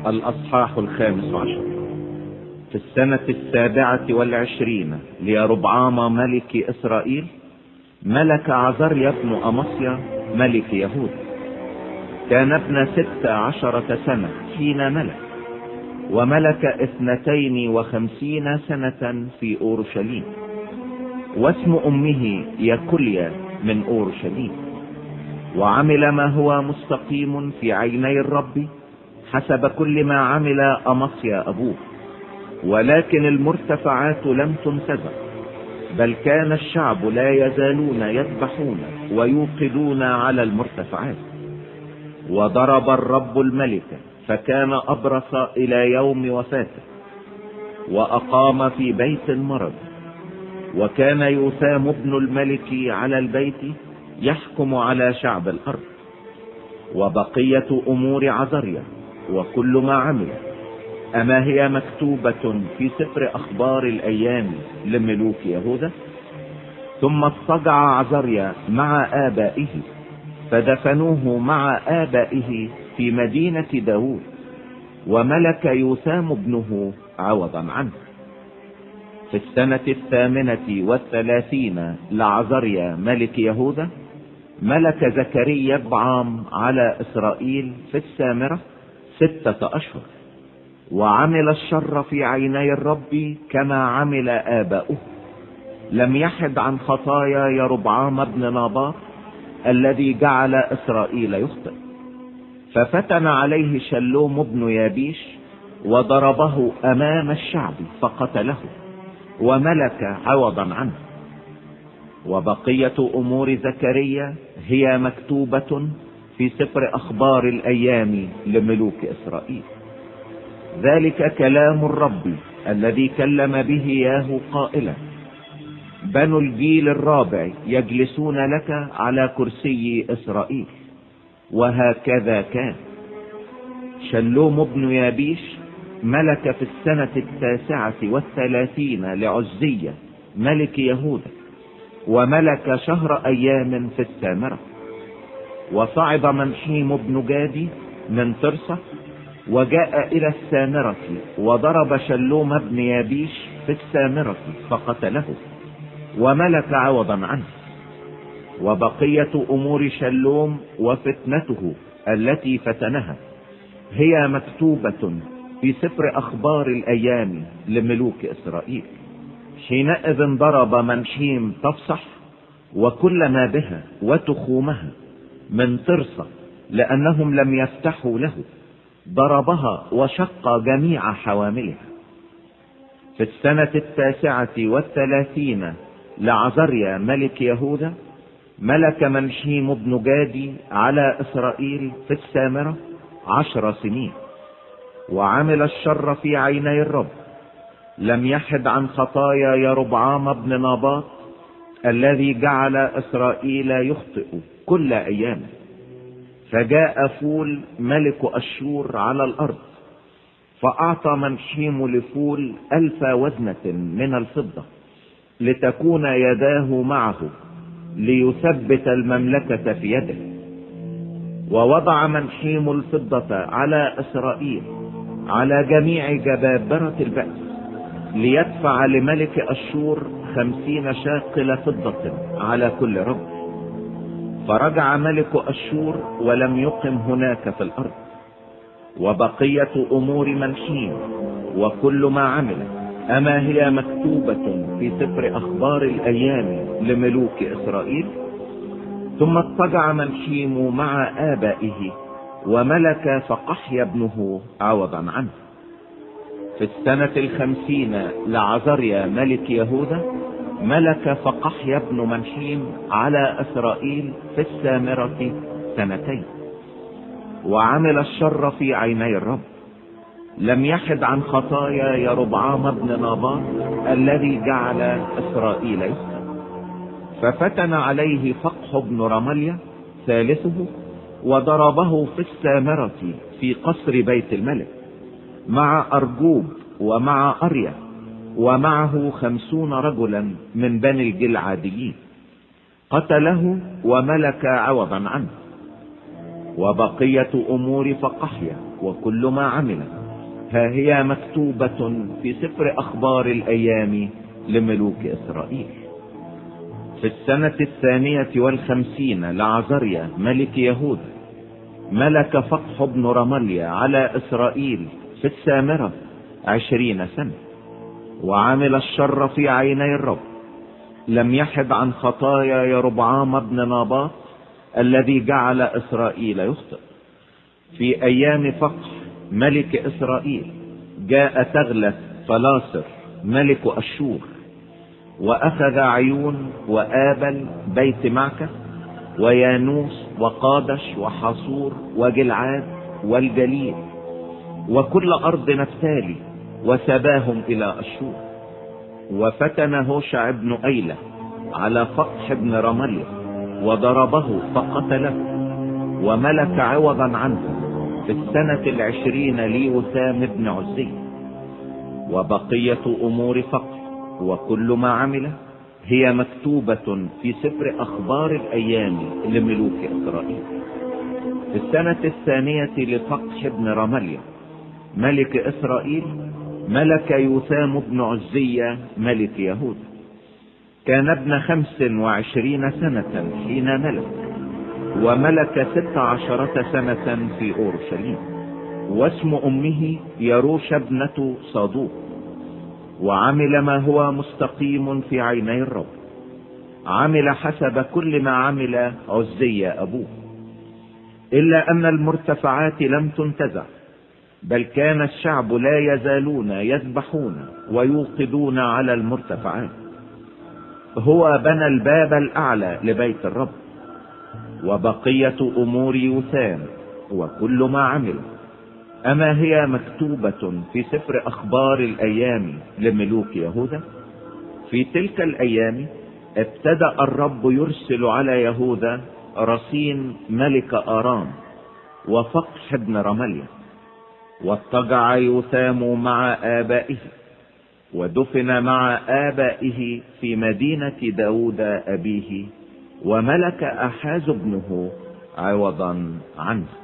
الأصحاح 15. في السنة 27 ليربعام ملك إسرائيل ملك عزريا بن أمصيا ملك يهوذا. كان ابن 16 سنة حين ملك، وملك 52 سنة في أورشليم، واسم أمه يكوليا من أورشليم. وعمل ما هو مستقيم في عيني الرب حسب كل ما عمل أمصيا أبوه، ولكن المرتفعات لم تنتزع، بل كان الشعب لا يزالون يذبحون ويوقدون على المرتفعات. وضرب الرب الملك فكان أبرص إلى يوم وفاته، وأقام في بيت المرض. وكان يوثام ابن الملك على البيت يحكم على شعب الأرض. وبقية أمور عزريا وكل ما عمل، أما هي مكتوبة في سفر أخبار الأيام لملوك يهوذا؟ ثم اضطجع عزريا مع آبائه، فدفنوه مع آبائه في مدينة داود، وملك يوثام ابنه عوضا عنه. في السنة 38 لعزريا ملك يهوذا ملك زكريا بعام على إسرائيل في السامرة 6 أشهر، وعمل الشر في عيني الرب كما عمل آباؤه. لم يحد عن خطايا يربعام بن ناباط الذي جعل إسرائيل يخطئ. ففتن عليه شلوم بن يابيش وضربه أمام الشعب فقتله، وملك عوضا عنه. وبقية أمور زكريا هي مكتوبة في سفر أخبار الأيام لملوك إسرائيل. ذلك كلام الرب الذي كلم به ياهو قائلا: بنو الجيل الرابع يجلسون لك على كرسي إسرائيل. وهكذا كان. شلوم بن يابيش ملك في السنة 39 لعزية ملك يهوذا، وملك شهر أيام في السامرة. وصعد منحيم بن جادي من ترسة وجاء إلى السامرة، وضرب شلوم بن يابيش في السامرة فقتله، وملك عوضا عنه. وبقية أمور شلوم وفتنته التي فتنها هي مكتوبة في سفر أخبار الأيام لملوك إسرائيل. حينئذ ضرب منحيم تفصح وكل ما بها وتخومها من ترسة، لأنهم لم يفتحوا له، ضربها وشق جميع حواملها. في السنة 39 لعزريا ملك يهوذا ملك منحيم بن جادي على إسرائيل في السامرة 10 سنين، وعمل الشر في عيني الرب. لم يحد عن خطايا يربعام بن ناباط الذي جعل إسرائيل يخطئ كل أيامه. فجاء فول ملك أشور على الأرض، فأعطى منحيم لفول 1000 وزنة من الفضة لتكون يداه معه ليثبت المملكة في يده. ووضع منحيم الفضة على إسرائيل على جميع جبابرة البأس، ليدفع لملك أشور 50 شاقل فضة على كل رجل. فرجع ملك أشور ولم يقم هناك في الأرض. وبقية أمور منحيم وكل ما عمل، أما هي مكتوبة في سفر أخبار الأيام لملوك إسرائيل؟ ثم اضطجع منحيم مع آبائه، وملك فقحيا ابنه عوضا عنه. في السنة 50 لعزريا ملك يهوذا ملك فقحيا ابن منحيم على إسرائيل في السامرة 2 سنين، وعمل الشر في عيني الرب. لم يحد عن خطايا يربعام بن ناباط الذي جعل إسرائيل يخطئ. ففتن عليه فقح بن رمليا ثالثه، وضربه في السامرة في قصر بيت الملك مع أرجوب ومع أريا، ومعه 50 رجلا من بني الجلعاديين. قتله وملك عوضا عنه. وبقية أمور فقحيا وكل ما عمل ها هي مكتوبة في سفر أخبار الأيام لملوك إسرائيل. في السنة 52 لعزريا ملك يهوذا ملك فقح بن رمليا على إسرائيل في السامرة 20 سنة، وعمل الشر في عيني الرب. لم يحد عن خطايا يربعام بن ناباط الذي جعل إسرائيل يخطئ. في أيام فقح ملك إسرائيل جاء تغلث فلاصر ملك أشور وأخذ عيون وآبل بيت معكة ويانوس وقادش وحصور وجلعاد والجليل وكل أرض نفتالي وسباهم إلى أشور. وفتن هوشع بن أيلة على فقح بن رمليا وضربه فقتله، وملك عوضا عنه في السنة 20 ليوثام بن عزي. وبقية أمور فقح وكل ما عمله هي مكتوبة في سفر أخبار الأيام لملوك إسرائيل. في السنة 2 لفقح بن رمليا ملك إسرائيل ملك يوثام بن عزي ملك يهوذا. كان ابن 25 سنة حين ملك، وملك 16 سنة في أورشليم. واسم أمه يروش ابنة صادوق. وعمل ما هو مستقيم في عيني الرب، عمل حسب كل ما عمل عزي أبوه، إلا أن المرتفعات لم تنتزع، بل كان الشعب لا يزالون يذبحون ويوقدون على المرتفعات. هو بنى الباب الأعلى لبيت الرب. وبقية أمور يوثام وكل ما عمل أما هي مكتوبة في سفر أخبار الأيام لملوك يهوذا؟ في تلك الأيام ابتدأ الرب يرسل على يهوذا رصين ملك آرام وفقح بن رمليا. واضطجع يوثام مع آبائه ودفن مع آبائه في مدينة داود أبيه، وملك أحاز ابنه عوضا عنه.